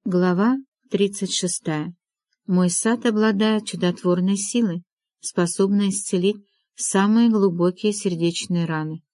Глава 36. Мой сад обладает чудотворной силой, способной исцелить самые глубокие сердечные раны.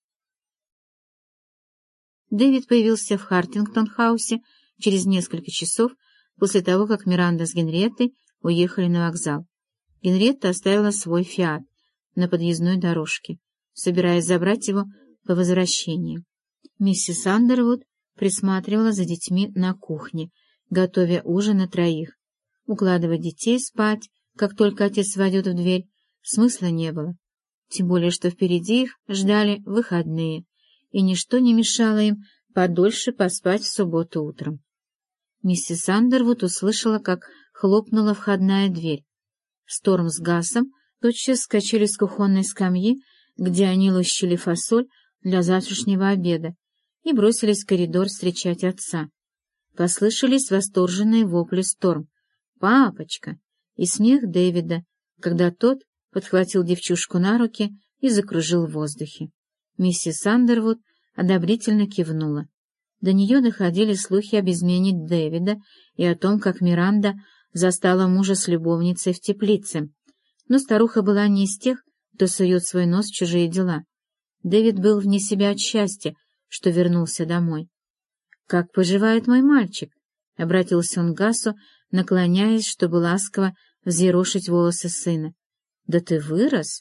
Дэвид появился в Хартингтон-хаусе через несколько часов после того, как Миранда с Генриеттой уехали на вокзал. Генриетта оставила свой «Фиат» на подъездной дорожке, собираясь забрать его по возвращении. Миссис Андервуд присматривала за детьми на кухне, готовя ужин на троих. Укладывать детей спать, как только отец войдет в дверь, смысла не было. Тем более, что впереди их ждали выходные, и ничто не мешало им подольше поспать в субботу утром. Миссис Андервуд услышала, как хлопнула входная дверь. Сторм с Гасом тотчас скачали с кухонной скамьи, где они лущили фасоль для завтрашнего обеда, и бросились в коридор встречать отца. Послышались восторженные вопли Сторм «Папочка!» и смех Дэвида, когда тот подхватил девчушку на руки и закружил в воздухе. Миссис Андервуд одобрительно кивнула. До нее доходили слухи об измене Дэвида и о том, как Миранда застала мужа с любовницей в теплице. Но старуха была не из тех, кто сует свой нос в чужие дела. Дэвид был вне себя от счастья, что вернулся домой. «Как поживает мой мальчик?» — обратился он к Гасу, наклоняясь, чтобы ласково взъерошить волосы сына. «Да ты вырос?»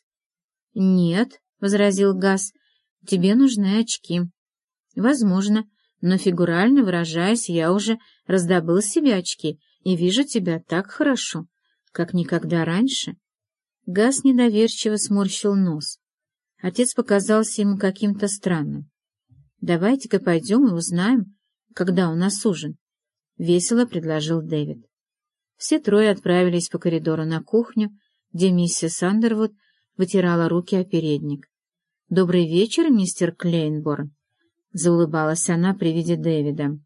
«Нет», — возразил Гас, — «тебе нужны очки». «Возможно, но фигурально выражаясь, я уже раздобыл себе очки и вижу тебя так хорошо, как никогда раньше». Гас недоверчиво сморщил нос. Отец показался ему каким-то странным. «Давайте-ка пойдем и узнаем, когда у нас ужин», — весело предложил Дэвид. Все трое отправились по коридору на кухню, где миссис Андервуд вытирала руки о передник. «Добрый вечер, мистер Клейнборн», — заулыбалась она при виде Дэвида.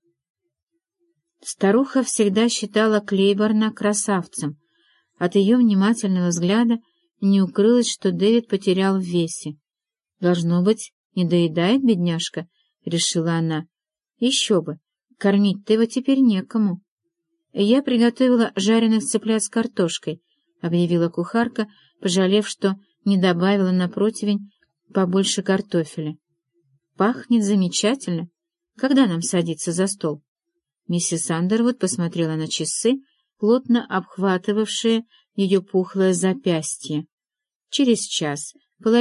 Старуха всегда считала Клейборна красавцем. От ее внимательного взгляда не укрылось, что Дэвид потерял в весе. «Должно быть, не доедает бедняжка», — решила она. «Еще бы, кормить-то его теперь некому». «Я приготовила жареных цыплят с картошкой», — объявила кухарка, пожалев, что не добавила на противень побольше картофеля. «Пахнет замечательно. Когда нам садиться за стол?» Миссис Андервуд посмотрела на часы, плотно обхватывавшие ее пухлое запястье. «Через час,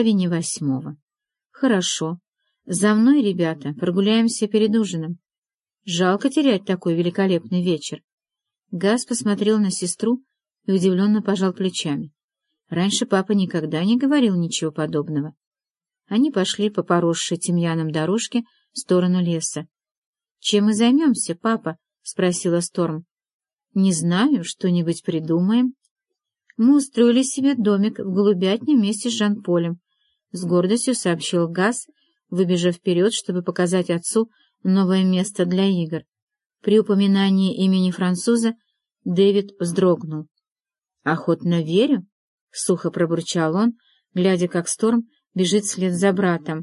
7:30. «Хорошо. За мной, ребята, прогуляемся перед ужином. Жалко терять такой великолепный вечер». Гас посмотрел на сестру и удивленно пожал плечами. Раньше папа никогда не говорил ничего подобного. Они пошли по поросшей тимьяном дорожке в сторону леса. «Чем мы займемся, папа?» — спросила Сторм. «Не знаю, что-нибудь придумаем». «Мы устроили себе домик в голубятне вместе с Жан-Полем», — с гордостью сообщил Гас, выбежав вперед, чтобы показать отцу новое место для игр. При упоминании имени француза Дэвид вздрогнул. «Охотно верю», — сухо пробурчал он, глядя, как Сторм бежит вслед за братом.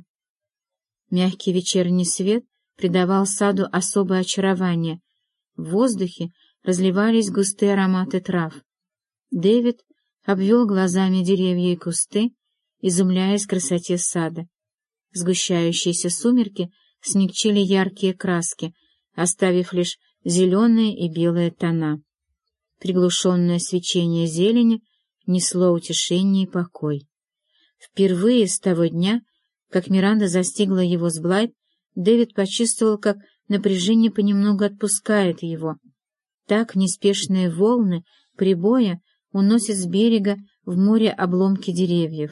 Мягкий вечерний свет придавал саду особое очарование. В воздухе разливались густые ароматы трав. Дэвид обвел глазами деревья и кусты, изумляясь красоте сада. Сгущающиеся сумерки смягчили яркие краски, оставив лишь зеленые и белые тона. Приглушенное свечение зелени несло утешение и покой. Впервые с того дня, как Миранда застигла его с Блайт, Дэвид почувствовал, как напряжение понемногу отпускает его. Так неспешные волны прибоя уносят с берега в море обломки деревьев.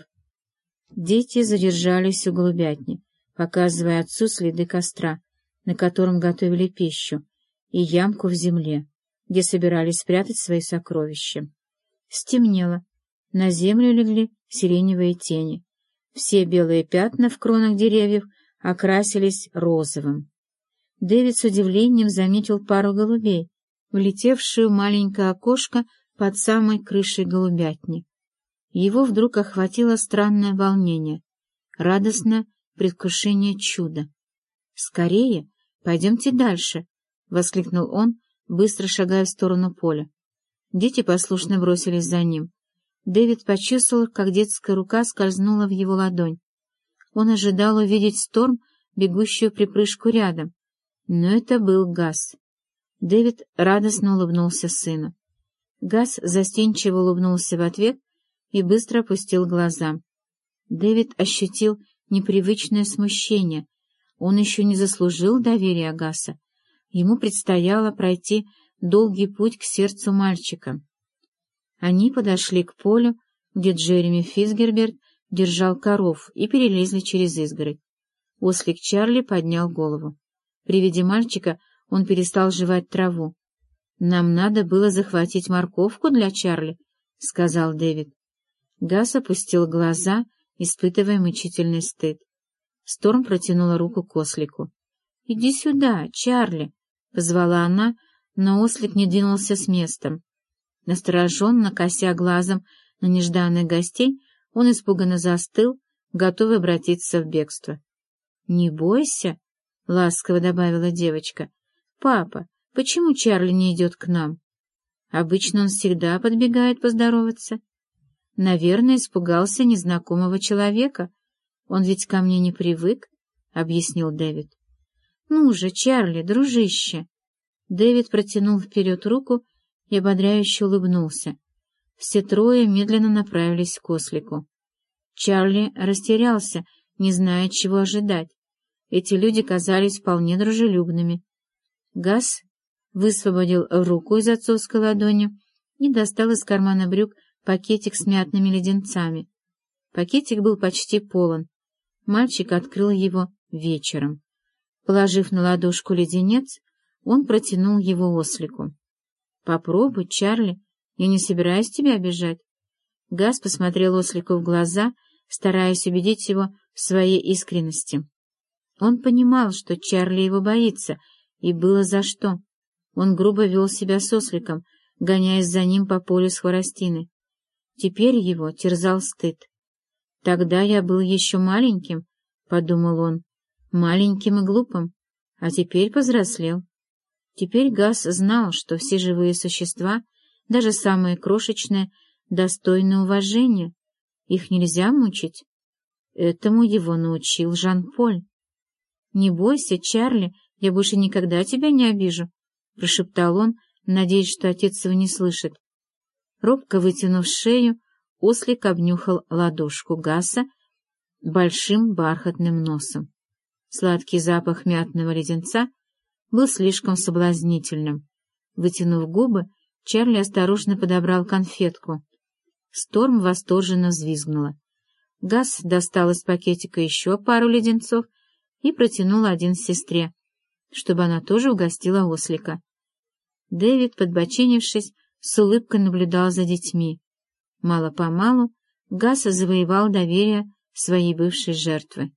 Дети задержались у голубятни, показывая отцу следы костра, на котором готовили пищу, и ямку в земле, где собирались спрятать свои сокровища. Стемнело, на землю легли сиреневые тени. Все белые пятна в кронах деревьев окрасились розовым. Дэвид с удивлением заметил пару голубей, влетевшую в маленькое окошко под самой крышей голубятни. Его вдруг охватило странное волнение, радостное предвкушение чуда. «Скорее, пойдемте дальше!» — воскликнул он, быстро шагая в сторону поля. Дети послушно бросились за ним. Дэвид почувствовал, как детская рука скользнула в его ладонь. Он ожидал увидеть Сторм, бегущую припрыжку рядом, но это был Газ. Дэвид радостно улыбнулся сыну. Газ застенчиво улыбнулся в ответ и быстро опустил глаза. Дэвид ощутил непривычное смущение. Он еще не заслужил доверия Газа. Ему предстояло пройти долгий путь к сердцу мальчика. Они подошли к полю, где Джереми Фицгерберт держал коров, и перелезли через изгородь. Ослик Чарли поднял голову. При виде мальчика он перестал жевать траву. «Нам надо было захватить морковку для Чарли», — сказал Дэвид. Газ опустил глаза, испытывая мучительный стыд. Сторм протянула руку к ослику. «Иди сюда, Чарли», — позвала она, но ослик не двинулся с места. Настороженно, кося глазом на нежданных гостей, он испуганно застыл, готовый обратиться в бегство. «Не бойся», — ласково добавила девочка. «Папа, почему Чарли не идет к нам? Обычно он всегда подбегает поздороваться. Наверное, испугался незнакомого человека. Он ведь ко мне не привык», — объяснил Дэвид. «Ну же, Чарли, дружище!» Дэвид протянул вперед руку и ободряюще улыбнулся. Все трое медленно направились к ослику. Чарли растерялся, не зная, чего ожидать. Эти люди казались вполне дружелюбными. Газ высвободил руку из отцовской ладони и достал из кармана брюк пакетик с мятными леденцами. Пакетик был почти полон. Мальчик открыл его вечером. Положив на ладошку леденец, он протянул его ослику. «Попробуй, Чарли, я не собираюсь тебя обижать». Газ посмотрел ослику в глаза, стараясь убедить его в своей искренности. Он понимал, что Чарли его боится, и было за что. Он грубо вел себя с осликом, гоняясь за ним по полю с хворостиной. Теперь его терзал стыд. «Тогда я был еще маленьким», — подумал он, — «маленьким и глупым, а теперь повзрослел». Теперь Газ знал, что все живые существа, даже самые крошечные, достойны уважения. Их нельзя мучить. Этому его научил Жан-Поль. «Не бойся, Чарли, я больше никогда тебя не обижу», — прошептал он, надеясь, что отец его не слышит. Робко вытянув шею, ослик обнюхал ладошку Газа большим бархатным носом. Сладкий запах мятного леденца был слишком соблазнительным. Вытянув губы, Чарли осторожно подобрал конфетку. Сторм восторженно взвизгнула. Газ достал из пакетика еще пару леденцов и протянул один сестре, чтобы она тоже угостила ослика. Дэвид, подбоченившись, с улыбкой наблюдал за детьми. Мало-помалу Газ завоевал доверие своей бывшей жертвы.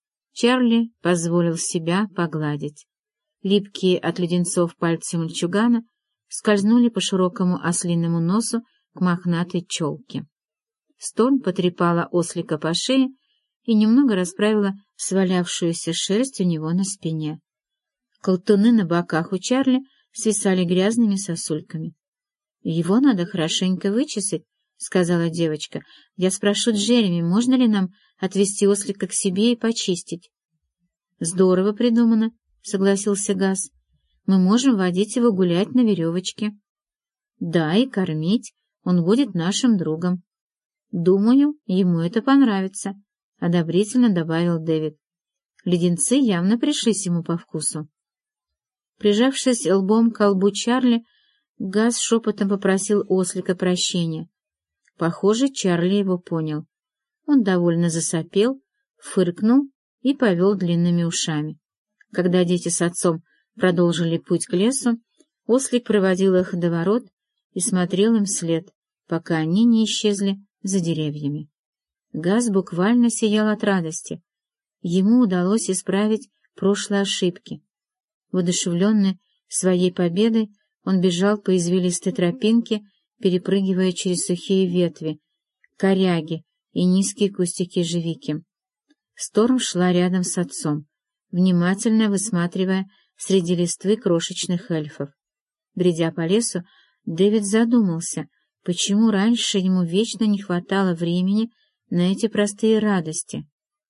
Чарли позволил себя погладить. Липкие от леденцов пальцы мальчугана скользнули по широкому ослиному носу к мохнатой челке. Сторм потрепала ослика по шее и немного расправила свалявшуюся шерсть у него на спине. Колтуны на боках у Чарли свисали грязными сосульками. «Его надо хорошенько вычесать», — сказала девочка. «Я спрошу Джереми, можно ли нам отвезти ослика к себе и почистить». «Здорово придумано», — согласился Газ. «Мы можем водить его гулять на веревочке». «Да, и кормить. Он будет нашим другом». «Думаю, ему это понравится», — одобрительно добавил Дэвид. Леденцы явно пришлись ему по вкусу. Прижавшись лбом к лбу Чарли, Газ шепотом попросил ослика прощения. Похоже, Чарли его понял. Он довольно засопел, фыркнул и повел длинными ушами. Когда дети с отцом продолжили путь к лесу, ослик проводил их до ворот и смотрел им вслед, пока они не исчезли за деревьями. Газ буквально сиял от радости. Ему удалось исправить прошлые ошибки. Воодушевленный своей победой, он бежал по извилистой тропинке, перепрыгивая через сухие ветви, коряги и низкие кустики ежевики. Сторм шла рядом с отцом, внимательно высматривая среди листвы крошечных эльфов. Бредя по лесу, Дэвид задумался, почему раньше ему вечно не хватало времени на эти простые радости.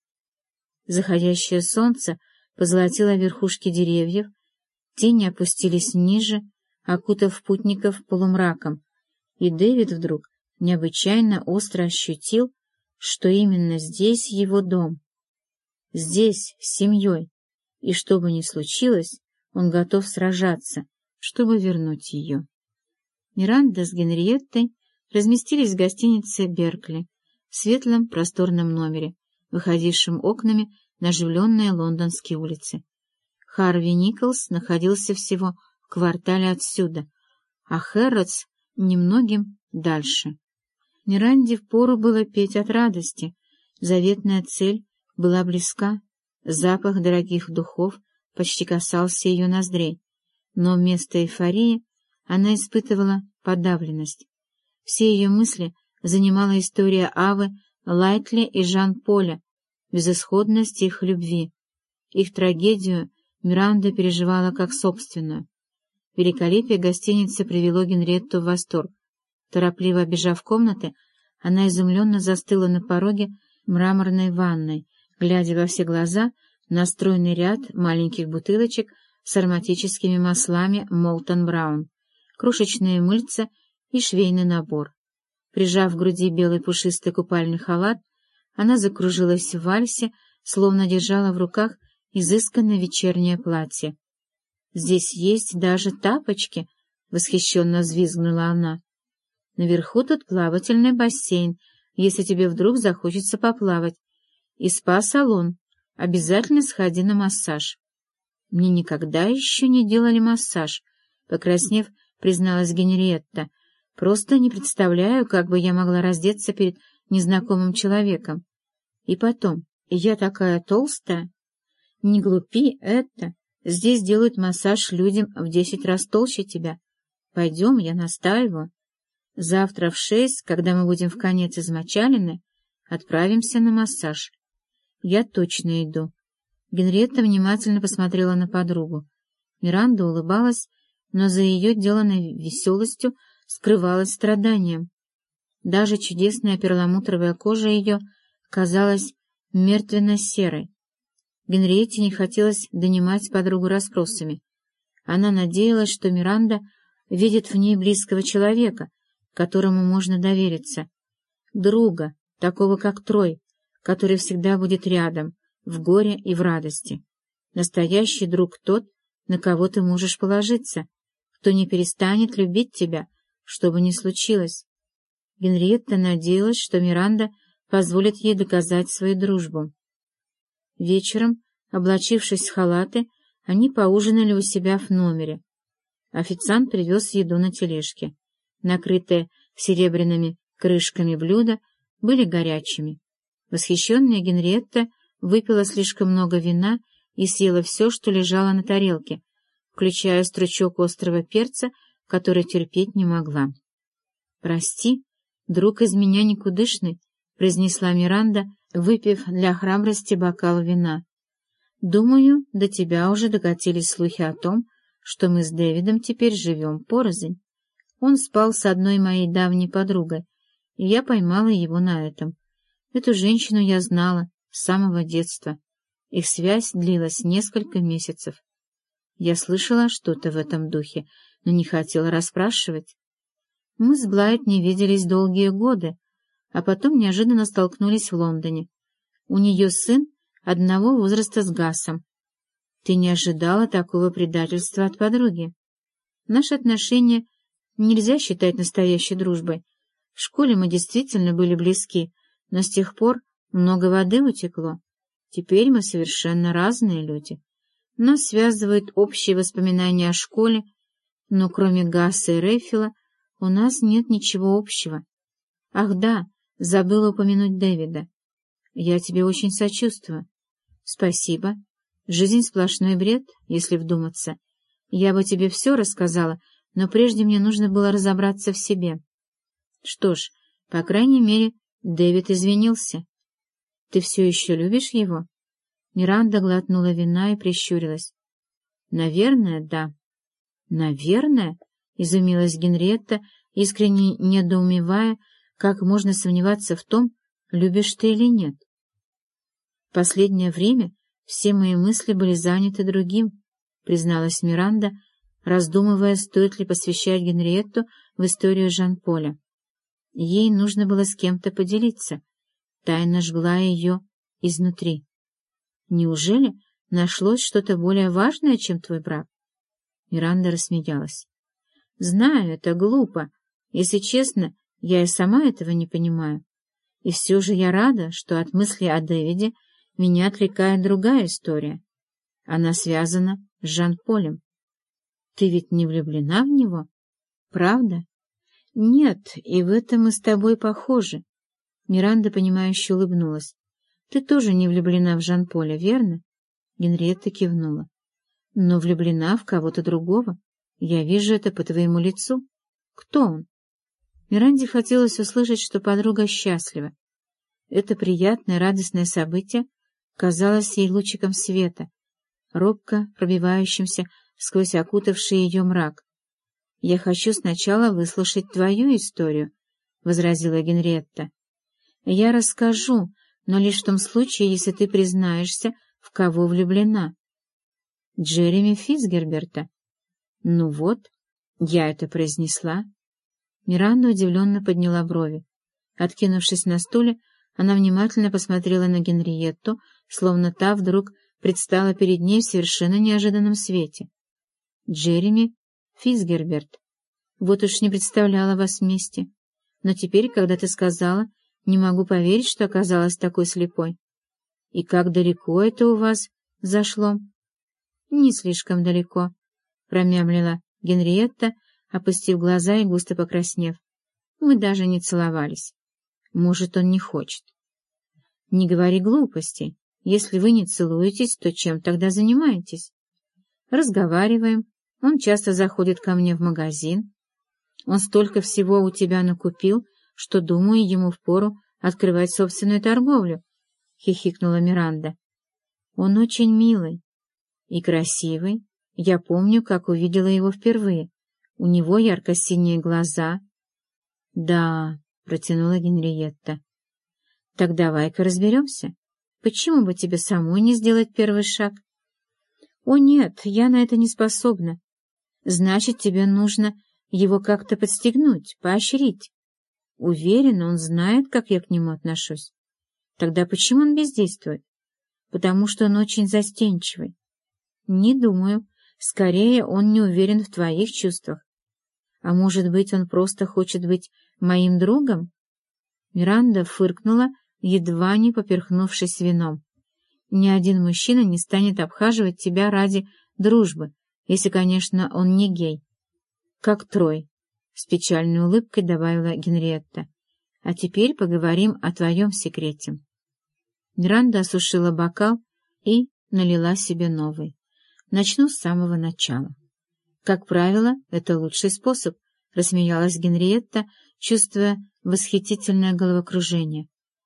Заходящее солнце позолотило верхушки деревьев, тени опустились ниже, окутав путников полумраком, и Дэвид вдруг необычайно остро ощутил, что именно здесь его дом. Здесь, с семьей, и что бы ни случилось, он готов сражаться, чтобы вернуть ее. Миранда с Генриеттой разместились в гостинице «Беркли» в светлом просторном номере, выходившем окнами на оживленные лондонские улицы. Харви Николс находился всего в квартале отсюда, а Хэрротс немногим дальше. Миранде впору было петь от радости. Заветная цель была близка. Запах дорогих духов почти касался ее ноздрей, но вместо эйфории она испытывала подавленность. Все ее мысли занимала история Авы, Лайтли и Жан-Поля, безысходность их любви. Их трагедию Миранда переживала как собственную. Великолепие гостиницы привело Генриетту в восторг. Торопливо обежав комнаты, она изумленно застыла на пороге мраморной ванной, глядя во все глаза на стройный ряд маленьких бутылочек с ароматическими маслами Молтон Браун, крошечные мыльца и швейный набор. Прижав к груди белый пушистый купальный халат, она закружилась в вальсе, словно держала в руках изысканное вечернее платье. «Здесь есть даже тапочки!» — восхищенно взвизгнула она. «Наверху тут плавательный бассейн, если тебе вдруг захочется поплавать, и спа-салон. Обязательно сходи на массаж». «Мне никогда еще не делали массаж», — покраснев, призналась Генриетта. «Просто не представляю, как бы я могла раздеться перед незнакомым человеком. И потом, я такая толстая». «Не глупи, это. Здесь делают массаж людям в 10 раз толще тебя. Пойдем, я настаиваю. Завтра в 6, когда мы будем вконец измочалены, отправимся на массаж. Я точно иду». Генриетта внимательно посмотрела на подругу. Миранда улыбалась, но за ее деланной веселостью скрывалось страданием. Даже чудесная перламутровая кожа ее казалась мертвенно-серой. Генриетте не хотелось донимать подругу расспросами. Она надеялась, что Миранда видит в ней близкого человека, которому можно довериться, друга, такого как Трой, который всегда будет рядом, в горе и в радости. Настоящий друг тот, на кого ты можешь положиться, кто не перестанет любить тебя, что бы ни случилось. Генриетта надеялась, что Миранда позволит ей доказать свою дружбу. Вечером, облачившись в халаты, они поужинали у себя в номере. Официант привез еду на тележке. Накрытые серебряными крышками блюда были горячими. Восхищенная Генриетта выпила слишком много вина и съела все, что лежало на тарелке, включая стручок острого перца, который терпеть не могла. «Прости, друг из меня никудышный», — произнесла Миранда, выпив для храбрости бокал вина. «Думаю, до тебя уже докатились слухи о том, что мы с Дэвидом теперь живем порознь. Он спал с одной моей давней подругой, и я поймала его на этом. Эту женщину я знала с самого детства. Их связь длилась несколько месяцев. Я слышала что-то в этом духе, но не хотела расспрашивать. Мы с Блайт не виделись долгие годы, а потом неожиданно столкнулись в Лондоне. У нее сын одного возраста с Гасом. Ты не ожидала такого предательства от подруги? Наши отношения нельзя считать настоящей дружбой. В школе мы действительно были близки, но с тех пор много воды утекло. Теперь мы совершенно разные люди. Нас связывают общие воспоминания о школе, но кроме Гасса и Рейфила у нас нет ничего общего. Ах да, забыла упомянуть Дэвида. Я тебе очень сочувствую. Спасибо. Жизнь сплошной бред, если вдуматься. Я бы тебе все рассказала, но прежде мне нужно было разобраться в себе. Что ж, по крайней мере, Дэвид извинился. Ты все еще любишь его? Миранда глотнула вина и прищурилась. Наверное, да. Наверное? — изумилась Генриетта, искренне недоумевая, как можно сомневаться в том, любишь ты или нет. В последнее время все мои мысли были заняты другим, — призналась Миранда, раздумывая, стоит ли посвящать Генриетту в историю Жан-Поля. Ей нужно было с кем-то поделиться. Тайна жгла ее изнутри. Неужели нашлось что-то более важное, чем твой брак? Миранда рассмеялась. Знаю, это глупо. Если честно, я и сама этого не понимаю. И все же я рада, что от мысли о Дэвиде меня отвлекает другая история. Она связана с Жан-Полем. Ты ведь не влюблена в него? Правда? Нет, и в этом мы с тобой похожи. Миранда, понимающе улыбнулась. Ты тоже не влюблена в Жан-Поля, верно? Генриетта кивнула. Но влюблена в кого-то другого. Я вижу это по твоему лицу. Кто он? Миранде хотелось услышать, что подруга счастлива. Это приятное, радостное событие казалось ей лучиком света, робко пробивающимся сквозь окутавший ее мрак. — Я хочу сначала выслушать твою историю, — возразила Генриетта. — Я расскажу, но лишь в том случае, если ты признаешься, в кого влюблена. — Джереми Фицгерберта. — Ну вот, я это произнесла. Миранда удивленно подняла брови. Откинувшись на стуле, она внимательно посмотрела на Генриетту, словно та вдруг предстала перед ней в совершенно неожиданном свете. Джереми Фицгерберт. Вот уж не представляла вас вместе. Но теперь, когда ты сказала, не могу поверить, что оказалась такой слепой. И как далеко это у вас зашло? Не слишком далеко, промямлила Генриетта, опустив глаза и густо покраснев. Мы даже не целовались. Может, он не хочет. Не говори глупостей. Если вы не целуетесь, то чем тогда занимаетесь? Разговариваем. Он часто заходит ко мне в магазин. Он столько всего у тебя накупил, что, думаю, ему впору открывать собственную торговлю, — хихикнула Миранда. Он очень милый и красивый. Я помню, как увидела его впервые. У него ярко-синие глаза. — Да, — протянула Генриетта. — Так давай-ка разберемся. Почему бы тебе самой не сделать первый шаг? — О нет, я на это не способна. Значит, тебе нужно его как-то подстегнуть, поощрить. Уверена, он знает, как я к нему отношусь. Тогда почему он бездействует? Потому что он очень застенчивый. Не думаю. Скорее, он не уверен в твоих чувствах. А может быть, он просто хочет быть моим другом? Миранда фыркнула, едва не поперхнувшись вином. Ни один мужчина не станет обхаживать тебя ради дружбы, если, конечно, он не гей. Как Трой, — с печальной улыбкой добавила Генриетта. А теперь поговорим о твоем секрете. Миранда осушила бокал и налила себе новый. Начну с самого начала. Как правило, это лучший способ, — рассмеялась Генриетта, чувствуя восхитительное головокружение.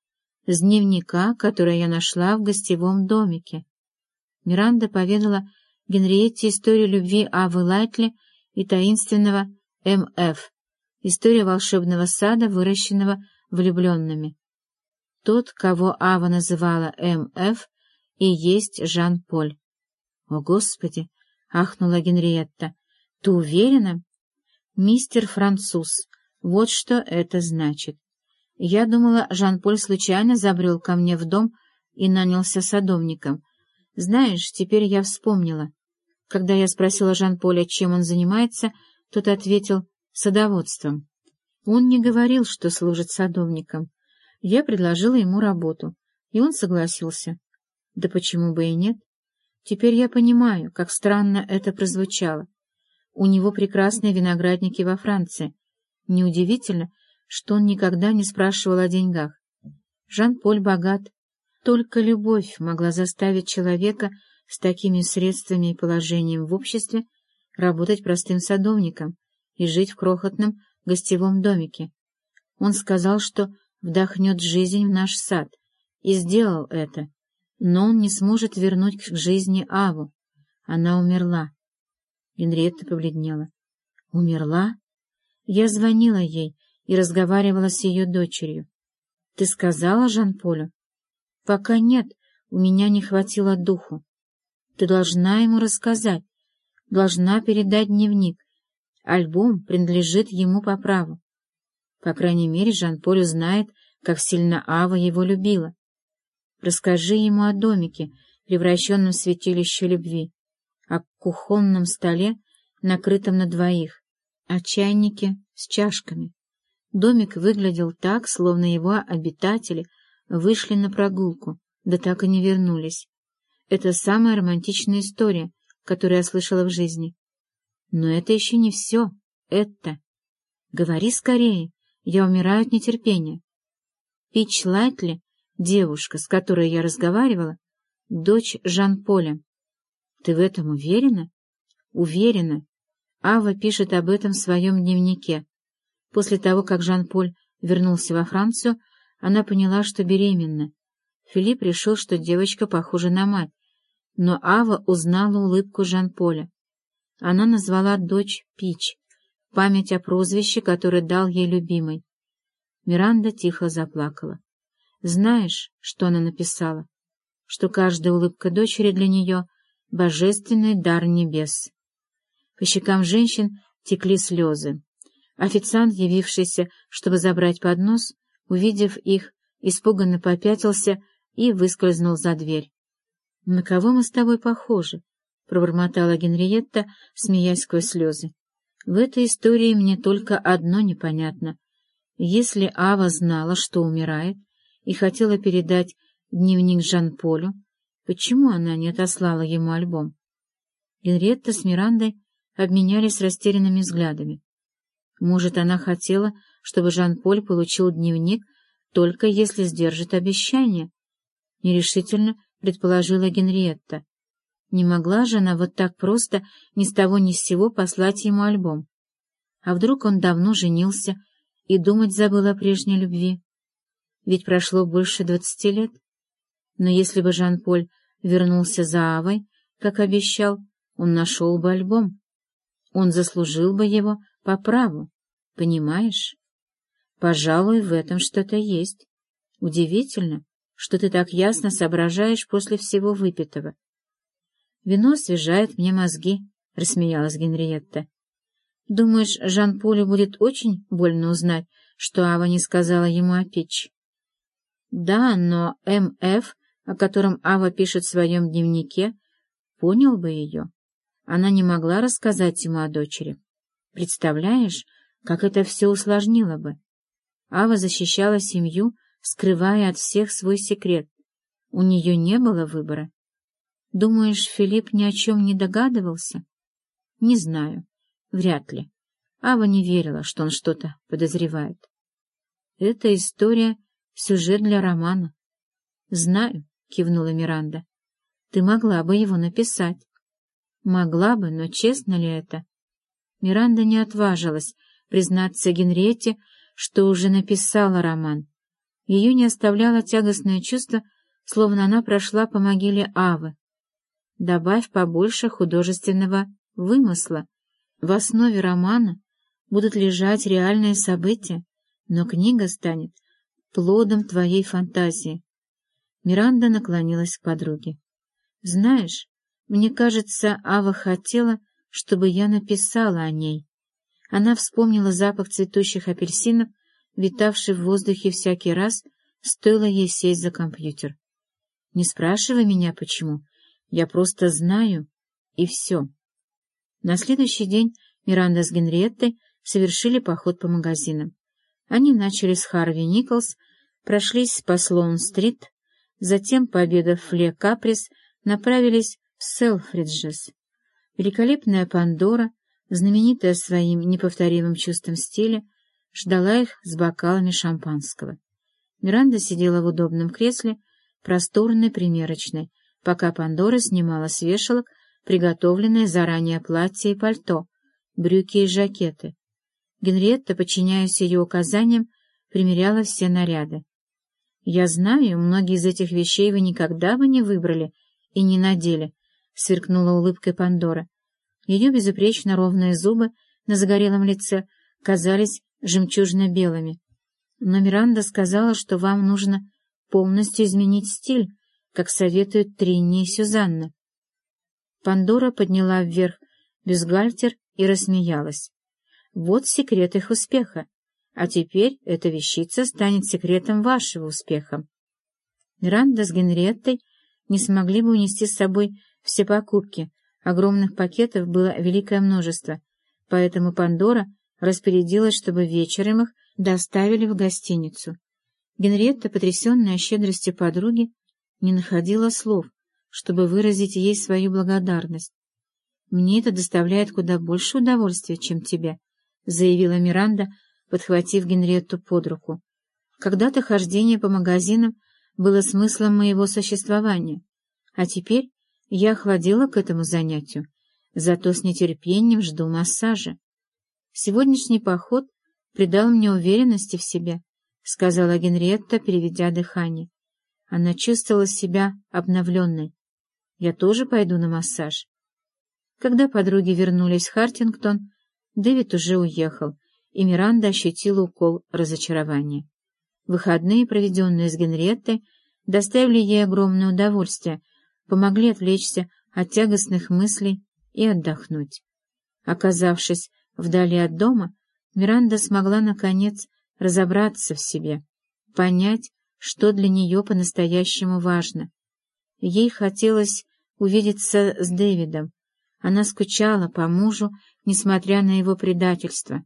С дневника, который я нашла в гостевом домике. Миранда поведала Генриетте историю любви Авы Лайтли и таинственного М.Ф., история волшебного сада, выращенного влюбленными. Тот, кого Ава называла М.Ф., и есть Жан-Поль. — О, Господи! — ахнула Генриетта. — Ты уверена? — Мистер Француз. Вот что это значит. Я думала, Жан-Поль случайно забрел ко мне в дом и нанялся садовником. Знаешь, теперь я вспомнила. Когда я спросила Жан-Поля, чем он занимается, тот ответил садоводством. Он не говорил, что служит садовником. Я предложила ему работу, и он согласился. Да почему бы и нет? Теперь я понимаю, как странно это прозвучало. У него прекрасные виноградники во Франции. Неудивительно, что он никогда не спрашивал о деньгах. Жан-Поль богат. Только любовь могла заставить человека с такими средствами и положением в обществе работать простым садовником и жить в крохотном гостевом домике. Он сказал, что вдохнет жизнь в наш сад, и сделал это, но он не сможет вернуть к жизни Аву. Она умерла. Генриетта побледнела. — Умерла? Я звонила ей и разговаривала с ее дочерью. Ты сказала Жан-Полю? Пока нет, у меня не хватило духу. Ты должна ему рассказать, должна передать дневник. Альбом принадлежит ему по праву. По крайней мере, Жан-Поль узнает, как сильно Ава его любила. Расскажи ему о домике, превращенном в святилище любви, о кухонном столе, накрытом на двоих, о чайнике с чашками. Домик выглядел так, словно его обитатели вышли на прогулку, да так и не вернулись. Это самая романтичная история, которую я слышала в жизни. Но это еще не все. Это... Говори скорее, я умираю от нетерпения. Пич Лайтли, девушка, с которой я разговаривала, дочь Жан-Поля. Ты в этом уверена? Уверена. Ава пишет об этом в своем дневнике. После того, как Жан-Поль вернулся во Францию, она поняла, что беременна. Филипп решил, что девочка похожа на мать, но Ава узнала улыбку Жан-Поля. Она назвала дочь Пич, в память о прозвище, которое дал ей любимый. Миранда тихо заплакала. Знаешь, что она написала? Что каждая улыбка дочери для нее — божественный дар небес. По щекам женщин текли слезы. Официант, явившийся, чтобы забрать поднос, увидев их, испуганно попятился и выскользнул за дверь. — На кого мы с тобой похожи? — пробормотала Генриетта, смеясь сквозь слезы. — В этой истории мне только одно непонятно. Если Ава знала, что умирает, и хотела передать дневник Жан-Полю, почему она не отослала ему альбом? Генриетта с Мирандой обменялись растерянными взглядами. Может, она хотела, чтобы Жан-Поль получил дневник, только если сдержит обещание? Нерешительно предположила Генриетта. Не могла же она вот так просто ни с того ни с сего послать ему альбом? А вдруг он давно женился и думать забыл о прежней любви? Ведь прошло больше 20 лет. Но если бы Жан-Поль вернулся за Авой, как обещал, он нашел бы альбом. Он заслужил бы его по праву, понимаешь? Пожалуй, в этом что-то есть. Удивительно, что ты так ясно соображаешь после всего выпитого. Вино освежает мне мозги, — рассмеялась Генриетта. Думаешь, Жан-Полю будет очень больно узнать, что Ава не сказала ему о Пич? Да, но М.Ф., о котором Ава пишет в своем дневнике, понял бы ее. Она не могла рассказать ему о дочери. Представляешь, как это все усложнило бы? Ава защищала семью, скрывая от всех свой секрет. У нее не было выбора. Думаешь, Филипп ни о чем не догадывался? Не знаю. Вряд ли. Ава не верила, что он что-то подозревает. Эта история — сюжет для романа. Знаю, кивнула Миранда. Ты могла бы его написать. Могла бы, но честно ли это? Миранда не отважилась признаться Генриетте, что уже написала роман. Ее не оставляло тягостное чувство, словно она прошла по могиле Авы. Добавь побольше художественного вымысла. В основе романа будут лежать реальные события, но книга станет плодом твоей фантазии. Миранда наклонилась к подруге. Знаешь, мне кажется, Ава хотела, чтобы я написала о ней. Она вспомнила запах цветущих апельсинов, витавший в воздухе всякий раз, стоило ей сесть за компьютер. Не спрашивай меня, почему. Я просто знаю, и все. На следующий день Миранда с Генриеттой совершили поход по магазинам. Они начали с Харви Николс, прошлись по Слоун-стрит, затем, пообедав в Ле Каприс, направились в Селфриджес. Великолепная Пандора, знаменитая своим неповторимым чувством стиля, ждала их с бокалами шампанского. Миранда сидела в удобном кресле, просторной примерочной, пока Пандора снимала с вешалок приготовленные заранее платья и пальто, брюки и жакеты. Генриетта, подчиняясь ее указаниям, примеряла все наряды. «Я знаю, многие из этих вещей вы никогда бы не выбрали и не надели», — сверкнула улыбкой Пандора. Ее безупречно ровные зубы на загорелом лице казались жемчужно-белыми. Но Миранда сказала, что вам нужно полностью изменить стиль, как советуют Тринни и Сюзанна. Пандора подняла вверх бюстгальтер и рассмеялась. Вот секрет их успеха. А теперь эта вещица станет секретом вашего успеха. Миранда с Генриеттой не смогли бы унести с собой все покупки. Огромных пакетов было великое множество, поэтому Пандора распорядилась, чтобы вечером их доставили в гостиницу. Генриетта, потрясенная щедростью подруги, не находила слов, чтобы выразить ей свою благодарность. «Мне это доставляет куда больше удовольствия, чем тебе», — заявила Миранда, подхватив Генриетту под руку. «Когда-то хождение по магазинам было смыслом моего существования, а теперь я охладела к этому занятию, зато с нетерпением жду массажа. Сегодняшний поход придал мне уверенности в себе», — сказала Генриетта, переведя дыхание. Она чувствовала себя обновленной. «Я тоже пойду на массаж». Когда подруги вернулись в Хартингтон, Дэвид уже уехал, и Миранда ощутила укол разочарования. Выходные, проведенные с Генриеттой, доставили ей огромное удовольствие, помогли отвлечься от тягостных мыслей и отдохнуть. Оказавшись вдали от дома, Миранда смогла, наконец, разобраться в себе, понять, что для нее по-настоящему важно. Ей хотелось увидеться с Дэвидом. Она скучала по мужу, несмотря на его предательство.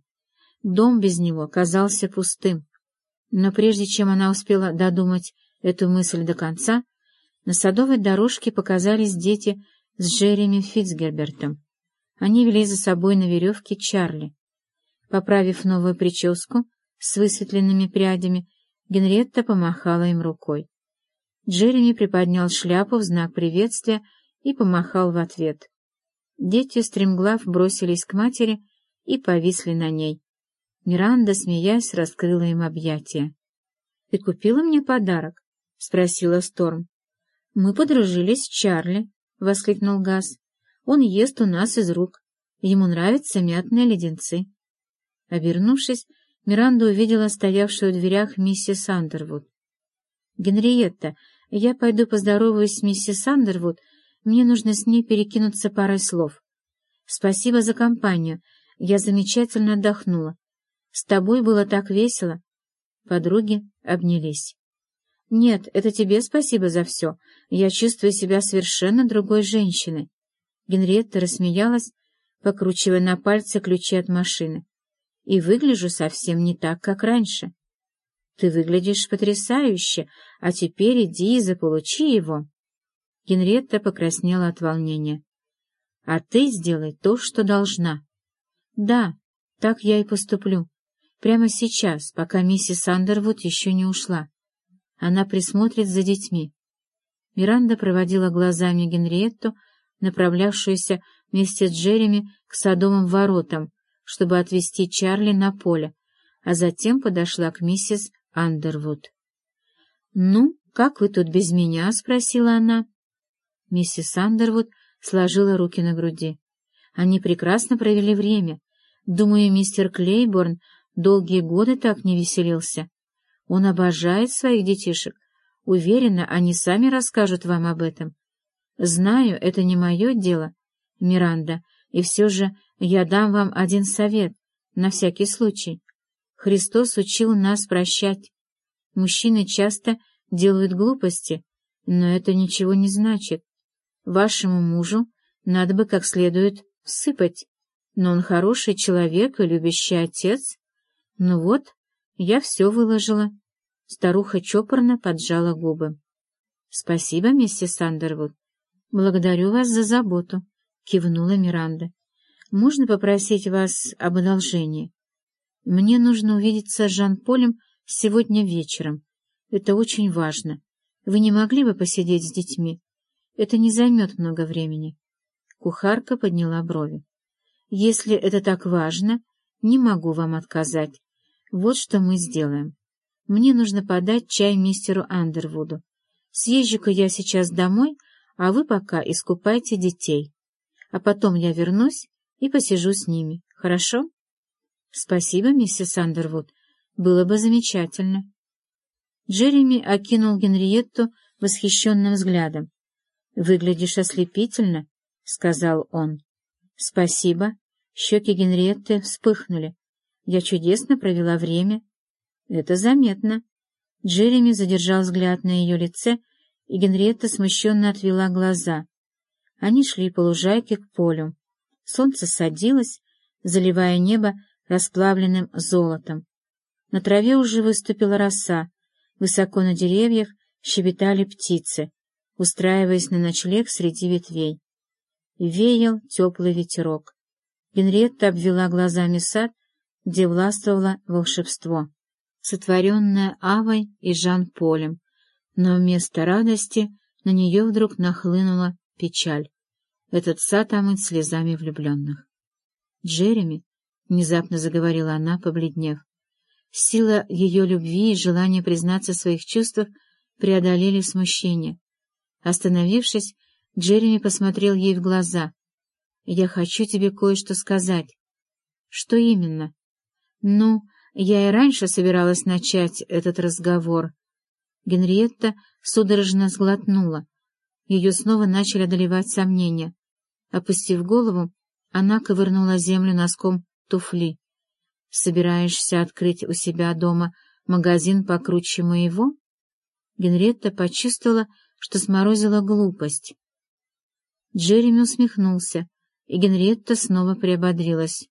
Дом без него казался пустым. Но прежде чем она успела додумать эту мысль до конца, на садовой дорожке показались дети с Джереми Фицгербертом. Они вели за собой на веревке Чарли. Поправив новую прическу с высветленными прядями, Генриетта помахала им рукой. Джереми приподнял шляпу в знак приветствия и помахал в ответ. Дети стремглав бросились к матери и повисли на ней. Миранда, смеясь, раскрыла им объятия. — Ты купила мне подарок? — спросила Сторм. — Мы подружились с Чарли, — воскликнул Газ. — Он ест у нас из рук. Ему нравятся мятные леденцы. Обернувшись, Миранда увидела стоявшую в дверях миссис Андервуд. — Генриетта, я пойду поздороваюсь с миссис Андервуд. Мне нужно с ней перекинуться парой слов. Спасибо за компанию. Я замечательно отдохнула. С тобой было так весело. Подруги обнялись. Нет, это тебе спасибо за все. Я чувствую себя совершенно другой женщиной. Генриетта рассмеялась, покручивая на пальце ключи от машины. И выгляжу совсем не так, как раньше. Ты выглядишь потрясающе, а теперь иди и заполучи его. Генриетта покраснела от волнения. — А ты сделай то, что должна. — Да, так я и поступлю. Прямо сейчас, пока миссис Андервуд еще не ушла. Она присмотрит за детьми. Миранда проводила глазами Генриетту, направлявшуюся вместе с Джереми к садовым воротам, чтобы отвезти Чарли на поле, а затем подошла к миссис Андервуд. — Ну, как вы тут без меня? — спросила она. Миссис Андервуд сложила руки на груди. Они прекрасно провели время. Думаю, мистер Клейборн долгие годы так не веселился. Он обожает своих детишек. Уверена, они сами расскажут вам об этом. Знаю, это не мое дело, Миранда, и все же я дам вам один совет, на всякий случай. Христос учил нас прощать. Мужчины часто делают глупости, но это ничего не значит. Вашему мужу надо бы как следует всыпать, но он хороший человек и любящий отец. Ну вот, я все выложила. Старуха чопорно поджала губы. — Спасибо, миссис Андервуд. — Благодарю вас за заботу, — кивнула Миранда. — Можно попросить вас об одолжении? Мне нужно увидеться с Жан-Полем сегодня вечером. Это очень важно. Вы не могли бы посидеть с детьми? Это не займет много времени. Кухарка подняла брови. — Если это так важно, не могу вам отказать. Вот что мы сделаем. Мне нужно подать чай мистеру Андервуду. Съезжу-ка я сейчас домой, а вы пока искупайте детей. А потом я вернусь и посижу с ними. Хорошо? Спасибо, миссис Андервуд. Было бы замечательно. Джереми окинул Генриетту восхищенным взглядом. «Выглядишь ослепительно», — сказал он. «Спасибо». Щеки Генриетты вспыхнули. «Я чудесно провела время». «Это заметно». Джереми задержал взгляд на ее лице, и Генриетта смущенно отвела глаза. Они шли по лужайке к полю. Солнце садилось, заливая небо расплавленным золотом. На траве уже выступила роса, высоко на деревьях щебетали птицы, устраиваясь на ночлег среди ветвей. Веял теплый ветерок. Генриетта обвела глазами сад, где властвовало волшебство, сотворенное Авой и Жан-Полем, но вместо радости на нее вдруг нахлынула печаль. Этот сад омыт слезами влюбленных. «Джереми», — внезапно заговорила она, побледнев, сила ее любви и желание признаться в своих чувствах преодолели смущение. Остановившись, Джереми посмотрел ей в глаза. «Я хочу тебе кое-что сказать». «Что именно?» «Ну, я и раньше собиралась начать этот разговор». Генриетта судорожно сглотнула. Ее снова начали одолевать сомнения. Опустив голову, она ковырнула землю носком туфли. «Собираешься открыть у себя дома магазин покруче моего?» Генриетта почувствовала, что сморозила глупость. Джереми усмехнулся, и Генриетта снова приободрилась.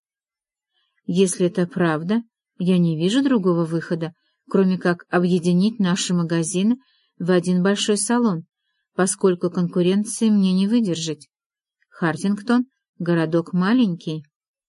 «Если это правда, я не вижу другого выхода, кроме как объединить наши магазины в один большой салон, поскольку конкуренции мне не выдержать. Хартингтон — городок маленький».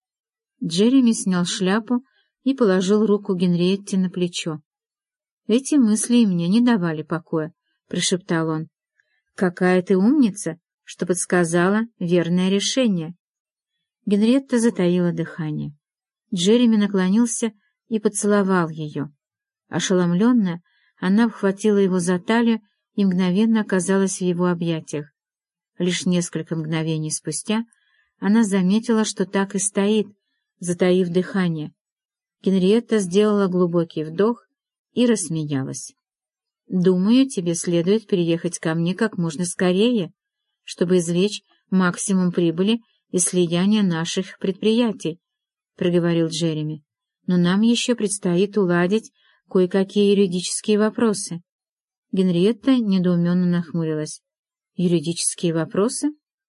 Джереми снял шляпу и положил руку Генриетте на плечо. «Эти мысли и мне не давали покоя», — прошептал он. «Какая ты умница, что подсказала верное решение». Генриетта затаила дыхание. Джереми наклонился и поцеловал ее. Ошеломленная, она обхватила его за талию и мгновенно оказалась в его объятиях. Лишь несколько мгновений спустя она заметила, что так и стоит, затаив дыхание. Генриетта сделала глубокий вдох и рассмеялась. «Думаю, тебе следует переехать ко мне как можно скорее, чтобы извлечь максимум прибыли из слияния наших предприятий», — проговорил Джереми. «Но нам еще предстоит уладить кое-какие юридические вопросы». Генриетта недоуменно нахмурилась. «Юридические вопросы?»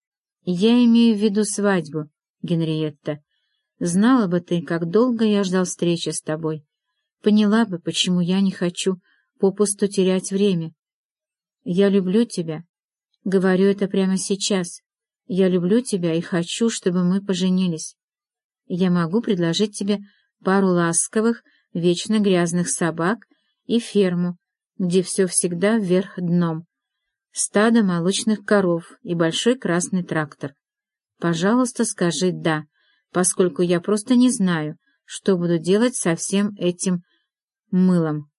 «Я имею в виду свадьбу, Генриетта. Знала бы ты, как долго я ждал встречи с тобой. Поняла бы, почему я не хочу попусту терять время. Я люблю тебя. Говорю это прямо сейчас. Я люблю тебя и хочу, чтобы мы поженились. Я могу предложить тебе пару ласковых, вечно грязных собак и ферму, где все всегда вверх дном, стадо молочных коров и большой красный трактор. Пожалуйста, скажи «да», поскольку я просто не знаю, что буду делать со всем этим мылом.